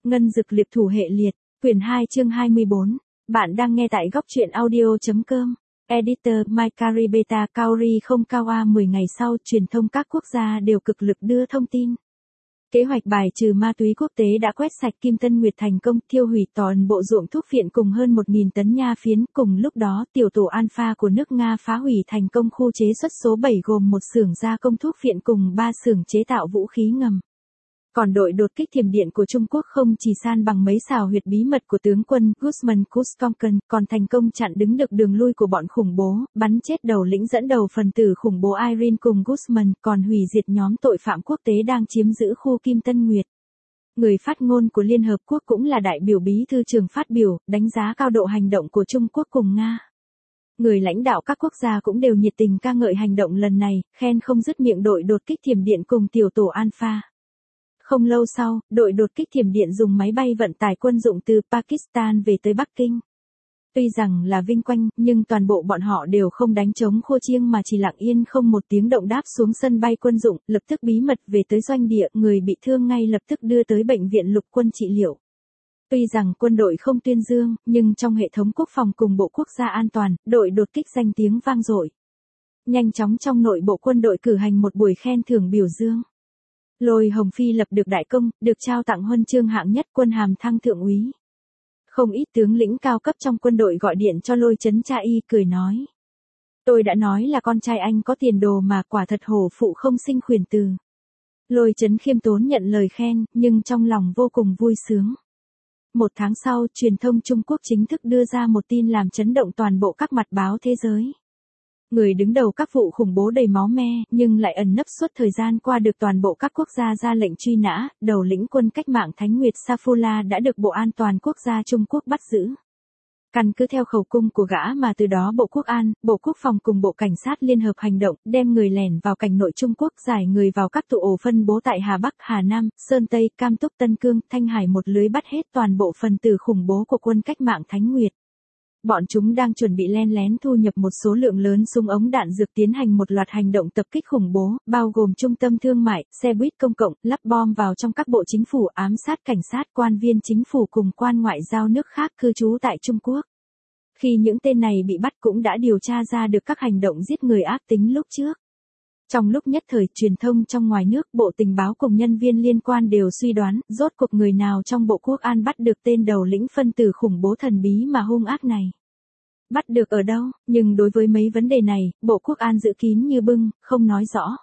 Ngân Dực Liệp Thủ Hệ Liệt, quyển 2 chương 24. Bạn đang nghe tại góc truyện audio.com. Editor Maikari Beta Kaori không Kawa 10 ngày sau, truyền thông các quốc gia đều cực lực đưa thông tin. Kế hoạch bài trừ ma túy quốc tế đã quét sạch Kim Tân Nguyệt thành công, thiêu hủy toàn bộ ruộng thuốc phiện cùng hơn 1.000 tấn nha phiến. Cùng lúc đó, tiểu tổ Alpha của nước Nga phá hủy thành công khu chế xuất số 7 gồm một xưởng gia công thuốc phiện cùng 3 xưởng chế tạo vũ khí ngầm. Còn đội đột kích thiểm điện của Trung Quốc không chỉ san bằng mấy xào huyệt bí mật của tướng quân Guzman Kuzkonkan, còn thành công chặn đứng được đường lui của bọn khủng bố, bắn chết đầu lĩnh dẫn đầu phần tử khủng bố Irene cùng Guzman, còn hủy diệt nhóm tội phạm quốc tế đang chiếm giữ khu Kim Tân Nguyệt. Người phát ngôn của Liên Hợp Quốc cũng là đại biểu bí thư trưởng phát biểu, đánh giá cao độ hành động của Trung Quốc cùng Nga. Người lãnh đạo các quốc gia cũng đều nhiệt tình ca ngợi hành động lần này, khen không dứt miệng đội đột kích thiểm điện cùng tiểu tổ Alpha. Không lâu sau, đội đột kích thiểm điện dùng máy bay vận tải quân dụng từ Pakistan về tới Bắc Kinh. Tuy rằng là vinh quang, nhưng toàn bộ bọn họ đều không đánh trống khua chiêng mà chỉ lặng yên không một tiếng động đáp xuống sân bay quân dụng, lập tức bí mật về tới doanh địa, người bị thương ngay lập tức đưa tới bệnh viện lục quân trị liệu. Tuy rằng quân đội không tuyên dương, nhưng trong hệ thống quốc phòng cùng Bộ Quốc gia An toàn, đội đột kích danh tiếng vang dội. Nhanh chóng trong nội bộ quân đội cử hành một buổi khen thưởng biểu dương. Lôi Hồng Phi lập được đại công, được trao tặng huân chương hạng nhất, quân hàm thăng thượng úy. Không ít tướng lĩnh cao cấp trong quân đội gọi điện cho Lôi Chấn cha y, cười nói: "Tôi đã nói là con trai anh có tiền đồ mà, quả thật hổ phụ không sinh khuyển từ." Lôi Chấn khiêm tốn nhận lời khen, nhưng trong lòng vô cùng vui sướng. Một tháng sau, truyền thông Trung Quốc chính thức đưa ra một tin làm chấn động toàn bộ các mặt báo thế giới. Người đứng đầu các vụ khủng bố đầy máu me, nhưng lại ẩn nấp suốt thời gian qua được toàn bộ các quốc gia ra lệnh truy nã, đầu lĩnh quân cách mạng Thánh Nguyệt Saifullah đã được Bộ An toàn Quốc gia Trung Quốc bắt giữ. Căn cứ theo khẩu cung của gã mà từ đó Bộ Quốc an, Bộ Quốc phòng cùng Bộ Cảnh sát liên hợp hành động, đem người lẻn vào cảnh nội Trung Quốc, giải người vào các tụ ổ phân bố tại Hà Bắc, Hà Nam, Sơn Tây, Cam Túc, Tân Cương, Thanh Hải, một lưới bắt hết toàn bộ phần tử khủng bố của quân cách mạng Thánh Nguyệt. Bọn chúng đang chuẩn bị len lén thu nhập một số lượng lớn súng ống đạn dược, tiến hành một loạt hành động tập kích khủng bố, bao gồm trung tâm thương mại, xe buýt công cộng, lắp bom vào trong các bộ chính phủ, ám sát cảnh sát, quan viên chính phủ cùng quan ngoại giao nước khác cư trú tại Trung Quốc. Khi những tên này bị bắt cũng đã điều tra ra được các hành động giết người ác tính lúc trước. Trong lúc nhất thời, truyền thông trong ngoài nước, Bộ Tình báo cùng nhân viên liên quan đều suy đoán, rốt cuộc người nào trong Bộ Quốc an bắt được tên đầu lĩnh phân tử khủng bố thần bí mà hung ác này. Bắt được ở đâu, nhưng đối với mấy vấn đề này, Bộ Quốc an giữ kín như bưng, không nói rõ.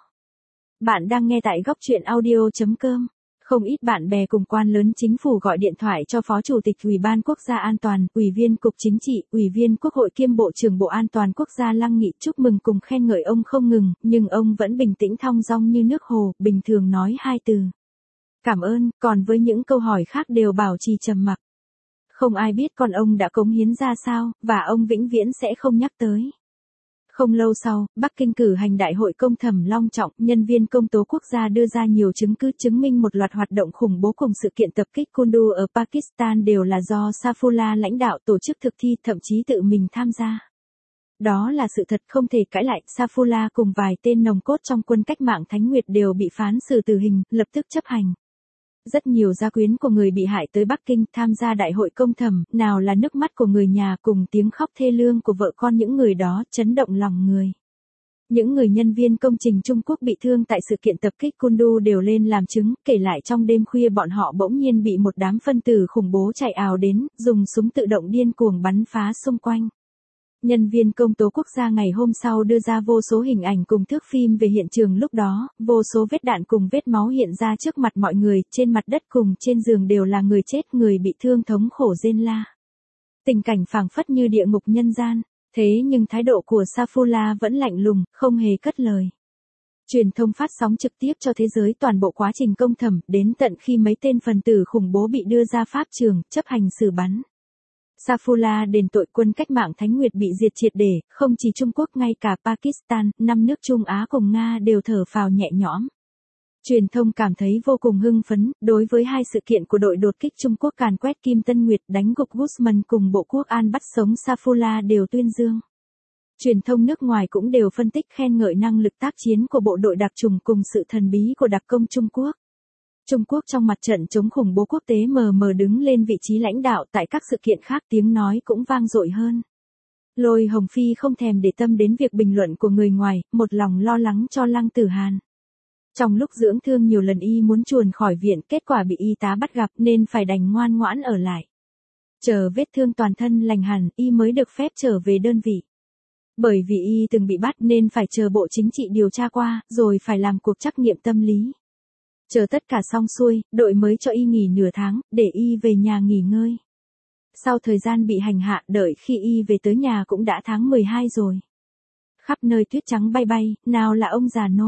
Bạn đang nghe tại góc truyện audio.com. Không ít bạn bè cùng quan lớn chính phủ gọi điện thoại cho Phó Chủ tịch Ủy ban Quốc gia An toàn, Ủy viên Cục Chính trị, Ủy viên Quốc hội kiêm Bộ trưởng Bộ An toàn Quốc gia Lăng Nghị, chúc mừng cùng khen ngợi ông không ngừng, nhưng ông vẫn bình tĩnh thong dong như nước hồ, bình thường nói 2 từ: "Cảm ơn", còn với những câu hỏi khác đều bảo trì trầm mặc. Không ai biết con ông đã cống hiến ra sao, và ông vĩnh viễn sẽ không nhắc tới. Không lâu sau, Bắc Kinh cử hành đại hội công thẩm long trọng, nhân viên công tố quốc gia đưa ra nhiều chứng cứ chứng minh một loạt hoạt động khủng bố cùng sự kiện tập kích Kunduz ở Pakistan đều là do Saifullah lãnh đạo, tổ chức thực thi, thậm chí tự mình tham gia. Đó là sự thật không thể cãi lại. Saifullah cùng vài tên nòng cốt trong quân cách mạng Thánh Nguyệt đều bị phán xử tử hình, lập tức chấp hành. Rất nhiều gia quyến của người bị hại tới Bắc Kinh tham gia đại hội công thẩm, nào là nước mắt của người nhà cùng tiếng khóc thê lương của vợ con những người đó, chấn động lòng người. Những người nhân viên công trình Trung Quốc bị thương tại sự kiện tập kích Kunduz đều lên làm chứng, kể lại trong đêm khuya bọn họ bỗng nhiên bị một đám phân tử khủng bố chạy ào đến, dùng súng tự động điên cuồng bắn phá xung quanh. Nhân viên công tố quốc gia ngày hôm sau đưa ra vô số hình ảnh cùng thước phim về hiện trường lúc đó, vô số vết đạn cùng vết máu hiện ra trước mặt mọi người, trên mặt đất cùng trên giường đều là người chết, người bị thương thống khổ rên la. Tình cảnh phảng phất như địa ngục nhân gian, thế nhưng thái độ của Saifullah vẫn lạnh lùng, không hề cất lời. Truyền thông phát sóng trực tiếp cho thế giới toàn bộ quá trình công thẩm, đến tận khi mấy tên phần tử khủng bố bị đưa ra pháp trường, chấp hành xử bắn. Saifullah đền tội quân cách mạng Thánh Nguyệt bị diệt triệt để, không chỉ Trung Quốc ngay cả Pakistan, 5 nước Trung Á cùng Nga đều thở phào nhẹ nhõm. Truyền thông cảm thấy vô cùng hưng phấn, đối với 2 sự kiện của đội đột kích Trung Quốc càn quét Kim Tân Nguyệt, đánh gục Guzman cùng Bộ Quốc an bắt sống Saifullah đều tuyên dương. Truyền thông nước ngoài cũng đều phân tích khen ngợi năng lực tác chiến của bộ đội đặc chủng cùng sự thần bí của đặc công Trung Quốc. Trung Quốc trong mặt trận chống khủng bố quốc tế mờ mờ đứng lên vị trí lãnh đạo, tại các sự kiện khác tiếng nói cũng vang dội hơn. Lôi Hồng Phi không thèm để tâm đến việc bình luận của người ngoài, một lòng lo lắng cho Lăng Tử Hàn. Trong lúc dưỡng thương nhiều lần y muốn chuồn khỏi viện, kết quả bị y tá bắt gặp nên phải đành ngoan ngoãn ở lại. Chờ vết thương toàn thân lành hẳn, y mới được phép trở về đơn vị. Bởi vì y từng bị bắt nên phải chờ Bộ Chính trị điều tra qua, rồi phải làm cuộc trắc nghiệm tâm lý. Chờ tất cả xong xuôi, đội mới cho y nghỉ nửa tháng, để y về nhà nghỉ ngơi. Sau thời gian bị hành hạ, đợi khi y về tới nhà cũng đã tháng 12 rồi. Khắp nơi tuyết trắng bay bay, nào là ông già nô,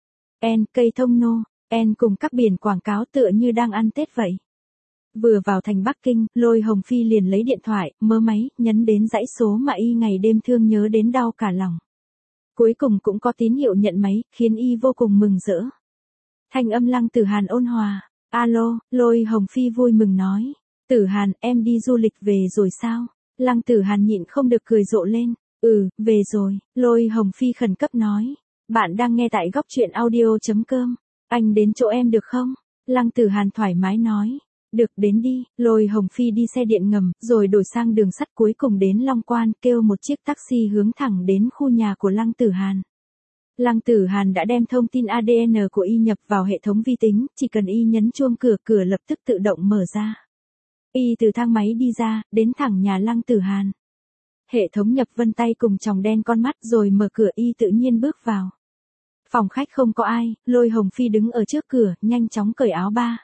cây thông nô, cùng các biển quảng cáo tựa như đang ăn Tết vậy. Vừa vào thành Bắc Kinh, Lôi Hồng Phi liền lấy điện thoại, mớ máy, nhấn đến dãy số mà y ngày đêm thương nhớ đến đau cả lòng. Cuối cùng cũng có tín hiệu nhận máy, khiến y vô cùng mừng rỡ. Thanh âm Lăng Tử Hàn ôn hòa. Alo, Lôi Hồng Phi vui mừng nói. Tử Hàn, em đi du lịch về rồi sao? Lăng Tử Hàn nhịn không được cười rộ lên. Về rồi, Lôi Hồng Phi khẩn cấp nói. Bạn đang nghe tại góc truyện audio.com. Anh đến chỗ em được không? Lăng Tử Hàn thoải mái nói. Được, đến đi. Lôi Hồng Phi đi xe điện ngầm, rồi đổi sang đường sắt, cuối cùng đến Long Quan, kêu một chiếc taxi hướng thẳng đến khu nhà của Lăng Tử Hàn. Lăng Tử Hàn đã đem thông tin ADN của y nhập vào hệ thống vi tính, chỉ cần y nhấn chuông cửa, cửa lập tức tự động mở ra. Y từ thang máy đi ra, đến thẳng nhà Lăng Tử Hàn. Hệ thống nhập vân tay cùng tròng đen con mắt, rồi mở cửa, y tự nhiên bước vào. Phòng khách không có ai, Lôi Hồng Phi đứng ở trước cửa, nhanh chóng cởi áo ba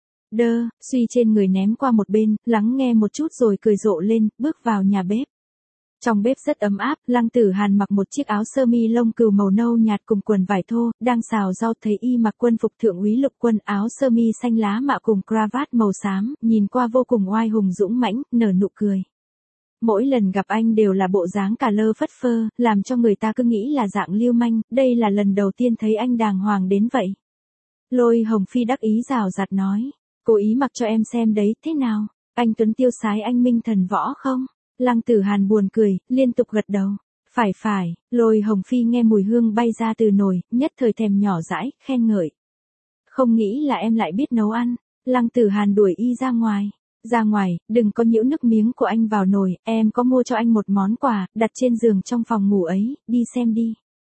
suy trên người ném qua một bên, lắng nghe một chút rồi cười rộ lên, bước vào nhà bếp. Trong bếp rất ấm áp, Lăng Tử Hàn mặc một chiếc áo sơ mi lông cừu màu nâu nhạt cùng quần vải thô, đang xào rau, thấy y mặc quân phục thượng úy lục quân, áo sơ mi xanh lá mạ cùng cravat màu xám, nhìn qua vô cùng oai hùng dũng mãnh, nở nụ cười. Mỗi lần gặp anh đều là bộ dáng cà lơ phất phơ, làm cho người ta cứ nghĩ là dạng lưu manh, đây là lần đầu tiên thấy anh đàng hoàng đến vậy. Lôi Hồng Phi đắc ý rào rạt nói, cố ý mặc cho em xem đấy, thế nào? Anh Tuấn tiêu sái anh minh thần võ không? Lăng Tử Hàn buồn cười, liên tục gật đầu. Phải, Lôi Hồng Phi nghe mùi hương bay ra từ nồi, nhất thời thèm nhỏ dãi, khen ngợi. Không nghĩ là em lại biết nấu ăn. Lăng Tử Hàn đuổi y ra ngoài. Ra ngoài, đừng có nhiễu nước miếng của anh vào nồi, em có mua cho anh một món quà, đặt trên giường trong phòng ngủ ấy, đi xem đi.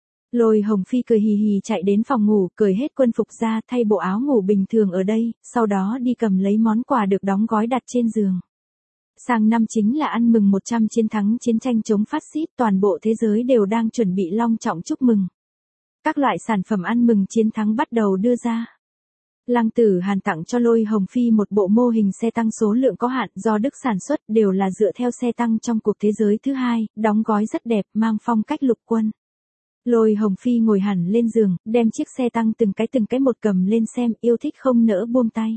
Lôi Hồng Phi cười hì hì chạy đến phòng ngủ, cởi hết quân phục ra, thay bộ áo ngủ bình thường ở đây, sau đó đi cầm lấy món quà được đóng gói đặt trên giường. Sang năm chính là ăn mừng 100 chiến thắng chiến tranh chống phát xít, toàn bộ thế giới đều đang chuẩn bị long trọng chúc mừng. Các loại sản phẩm ăn mừng chiến thắng bắt đầu đưa ra. Lăng Tử Hàn tặng cho Lôi Hồng Phi một bộ mô hình xe tăng số lượng có hạn do Đức sản xuất, đều là dựa theo xe tăng trong cuộc thế giới thứ hai, đóng gói rất đẹp, mang phong cách lục quân. Lôi Hồng Phi ngồi hẳn lên giường, đem chiếc xe tăng từng cái một cầm lên xem, yêu thích không nỡ buông tay.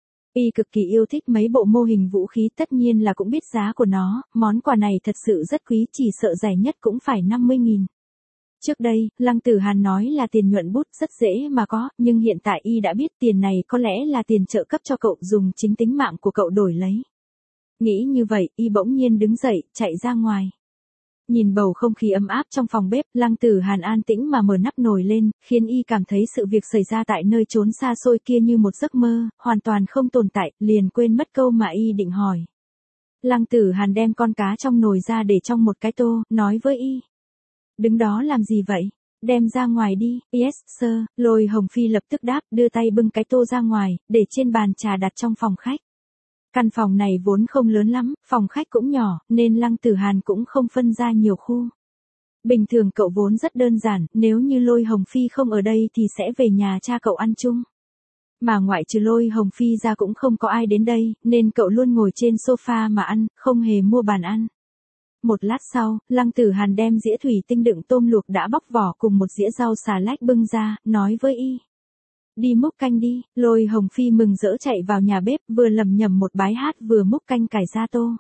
Y cực kỳ yêu thích mấy bộ mô hình vũ khí, tất nhiên là cũng biết giá của nó, món quà này thật sự rất quý, chỉ sợ rẻ nhất cũng phải 50.000. Trước đây, Lăng Tử Hàn nói là tiền nhuận bút rất dễ mà có, nhưng hiện tại y đã biết tiền này có lẽ là tiền trợ cấp cho cậu, dùng chính tính mạng của cậu đổi lấy. Nghĩ như vậy, y bỗng nhiên đứng dậy, chạy ra ngoài. Nhìn bầu không khí ấm áp trong phòng bếp, Lăng Tử Hàn an tĩnh mà mở nắp nồi lên, khiến y cảm thấy sự việc xảy ra tại nơi trốn xa xôi kia như một giấc mơ, hoàn toàn không tồn tại, liền quên mất câu mà y định hỏi. Lăng Tử Hàn đem con cá trong nồi ra để trong một cái tô, nói với y. Đứng đó làm gì vậy? Đem ra ngoài đi. Yes, sir. Lôi Hồng Phi lập tức đáp, đưa tay bưng cái tô ra ngoài, để trên bàn trà đặt trong phòng khách. Căn phòng này vốn không lớn lắm, phòng khách cũng nhỏ, nên Lăng Tử Hàn cũng không phân ra nhiều khu. Bình thường cậu vốn rất đơn giản, nếu như Lôi Hồng Phi không ở đây thì sẽ về nhà cha cậu ăn chung. Mà ngoại trừ Lôi Hồng Phi ra cũng không có ai đến đây, nên cậu luôn ngồi trên sofa mà ăn, không hề mua bàn ăn. Một lát sau, Lăng Tử Hàn đem dĩa thủy tinh đựng tôm luộc đã bóc vỏ cùng một dĩa rau xà lách bưng ra, nói với y. Đi múc canh đi. Lôi Hồng Phi mừng rỡ chạy vào nhà bếp, vừa lẩm nhẩm một bài hát vừa múc canh cải ra tô.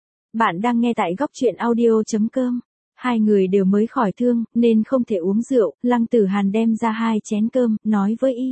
Bạn đang nghe tại góc truyện audio.com. Hai người đều mới khỏi thương, nên không thể uống rượu, Lăng Tử Hàn đem ra 2 chén cơm, nói với y.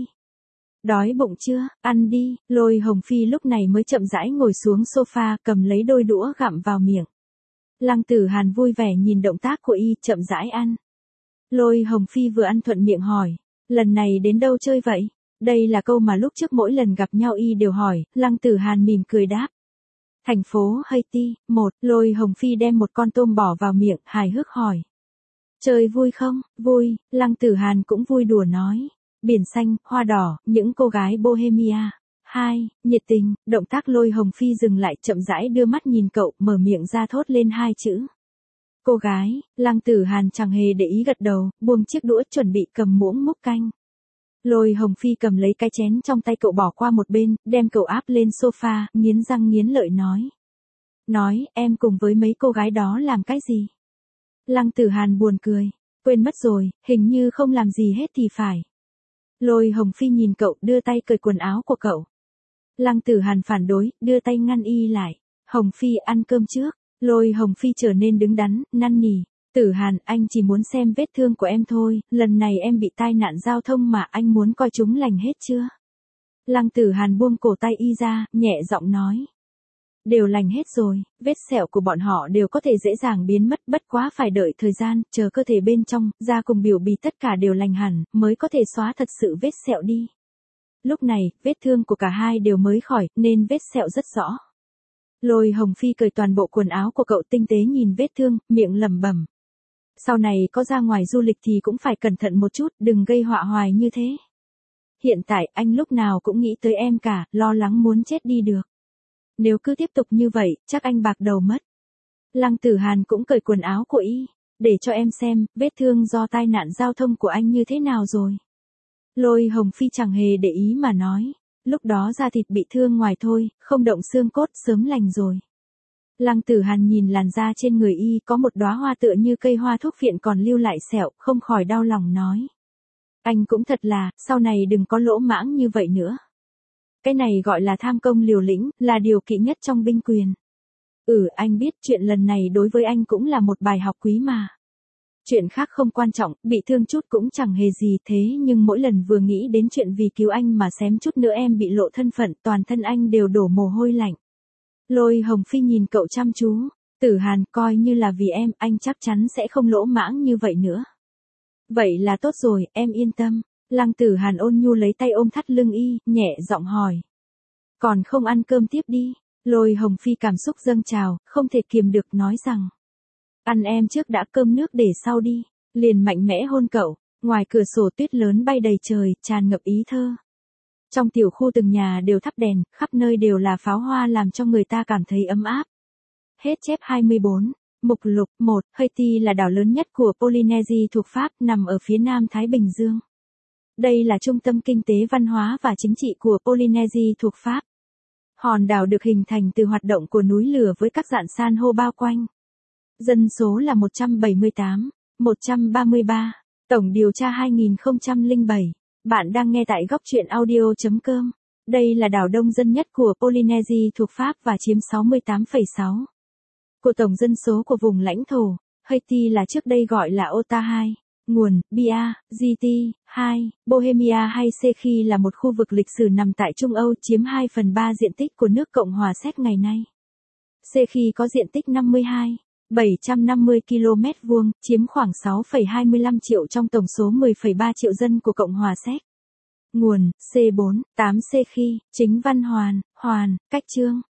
Đói bụng chưa, ăn đi. Lôi Hồng Phi lúc này mới chậm rãi ngồi xuống sofa, cầm lấy đôi đũa gặm vào miệng. Lăng Tử Hàn vui vẻ nhìn động tác của y, chậm rãi ăn. Lôi Hồng Phi vừa ăn thuận miệng hỏi, lần này đến đâu chơi vậy? Đây là câu mà lúc trước mỗi lần gặp nhau y đều hỏi, Lăng Tử Hàn mỉm cười đáp. Thành phố Haiti, 1, Lôi Hồng Phi đem một con tôm bỏ vào miệng, hài hước hỏi. Chơi vui không? Vui, Lăng Tử Hàn cũng vui đùa nói. Biển xanh, hoa đỏ, những cô gái Bohemia. 2, nhiệt tình, động tác Lôi Hồng Phi dừng lại chậm rãi đưa mắt nhìn cậu, mở miệng ra thốt lên 2 chữ. Cô gái, Lăng Tử Hàn chẳng hề để ý gật đầu, buông chiếc đũa chuẩn bị cầm muỗng múc canh. Lôi Hồng Phi cầm lấy cái chén trong tay cậu bỏ qua một bên, đem cậu áp lên sofa, nghiến răng nghiến lợi nói. Nói, em cùng với mấy cô gái đó làm cái gì? Lăng Tử Hàn buồn cười, quên mất rồi, hình như không làm gì hết thì phải. Lôi Hồng Phi nhìn cậu đưa tay cởi quần áo của cậu. Lăng Tử Hàn phản đối, đưa tay ngăn y lại. Hồng Phi ăn cơm trước. Lôi Hồng Phi trở nên đứng đắn, năn nỉ. Tử Hàn, anh chỉ muốn xem vết thương của em thôi, lần này em bị tai nạn giao thông mà anh muốn coi chúng lành hết chưa? Lăng Tử Hàn buông cổ tay y ra, nhẹ giọng nói. Đều lành hết rồi, vết sẹo của bọn họ đều có thể dễ dàng biến mất, bất quá phải đợi thời gian, chờ cơ thể bên trong, da cùng biểu bì tất cả đều lành hẳn, mới có thể xóa thật sự vết sẹo đi. Lúc này, vết thương của cả hai đều mới khỏi, nên vết sẹo rất rõ. Lôi Hồng Phi cởi toàn bộ quần áo của cậu tinh tế nhìn vết thương, miệng lẩm bẩm. Sau này có ra ngoài du lịch thì cũng phải cẩn thận một chút, đừng gây họa hoài như thế. Hiện tại anh lúc nào cũng nghĩ tới em cả, lo lắng muốn chết đi được. Nếu cứ tiếp tục như vậy, chắc anh bạc đầu mất. Lăng Tử Hàn cũng cởi quần áo của y, để cho em xem, vết thương do tai nạn giao thông của anh như thế nào rồi. Lôi Hồng Phi chẳng hề để ý mà nói, lúc đó da thịt bị thương ngoài thôi, không động xương cốt, sớm lành rồi. Lăng Tử Hàn nhìn làn da trên người y có một đóa hoa tựa như cây hoa thuốc phiện còn lưu lại sẹo, không khỏi đau lòng nói. Anh cũng thật là, sau này đừng có lỗ mãng như vậy nữa. Cái này gọi là tham công liều lĩnh, là điều kỵ nhất trong binh quyền. Anh biết chuyện lần này đối với anh cũng là một bài học quý mà. Chuyện khác không quan trọng, bị thương chút cũng chẳng hề gì thế nhưng mỗi lần vừa nghĩ đến chuyện vì cứu anh mà xém chút nữa em bị lộ thân phận, toàn thân anh đều đổ mồ hôi lạnh. Lôi Hồng Phi nhìn cậu chăm chú. Tử Hàn, coi như là vì em, anh chắc chắn sẽ không lỗ mãng như vậy nữa. Vậy là tốt rồi, em yên tâm. Lăng Tử Hàn ôn nhu lấy tay ôm thắt lưng y, nhẹ giọng hỏi. Còn không ăn cơm tiếp đi. Lôi Hồng Phi cảm xúc dâng trào, không thể kiềm được nói rằng. Ăn em trước đã, cơm nước để sau đi. Liền mạnh mẽ hôn cậu. Ngoài cửa sổ tuyết lớn bay đầy trời, tràn ngập ý thơ. Trong tiểu khu từng nhà đều thắp đèn, khắp nơi đều là pháo hoa làm cho người ta cảm thấy ấm áp. Hết chép 24. Mục lục 1. Haiti là đảo lớn nhất của Polynesia thuộc Pháp, nằm ở phía nam Thái Bình Dương. Đây là trung tâm kinh tế văn hóa và chính trị của Polynesia thuộc Pháp. Hòn đảo được hình thành từ hoạt động của núi lửa với các rạn san hô bao quanh. Dân số là 178, 133. Tổng điều tra 2007. Bạn đang nghe tại góc truyện audio.com. Đây là đảo đông dân nhất của Polynesia thuộc Pháp và chiếm 68,6% của tổng dân số của vùng lãnh thổ. Haiti là trước đây gọi là Ota 2. Nguồn, Bia, GT, 2, Bohemia hay Sékhi là một khu vực lịch sử nằm tại Trung Âu chiếm 2/3 diện tích của nước Cộng hòa Séc ngày nay. Sékhi có diện tích 52,750 km vuông, chiếm khoảng 6,25 triệu trong tổng số 10,3 triệu dân của Cộng hòa Séc. Nguồn, C4, 8 Sékhi, chính văn Hoàn, cách chương.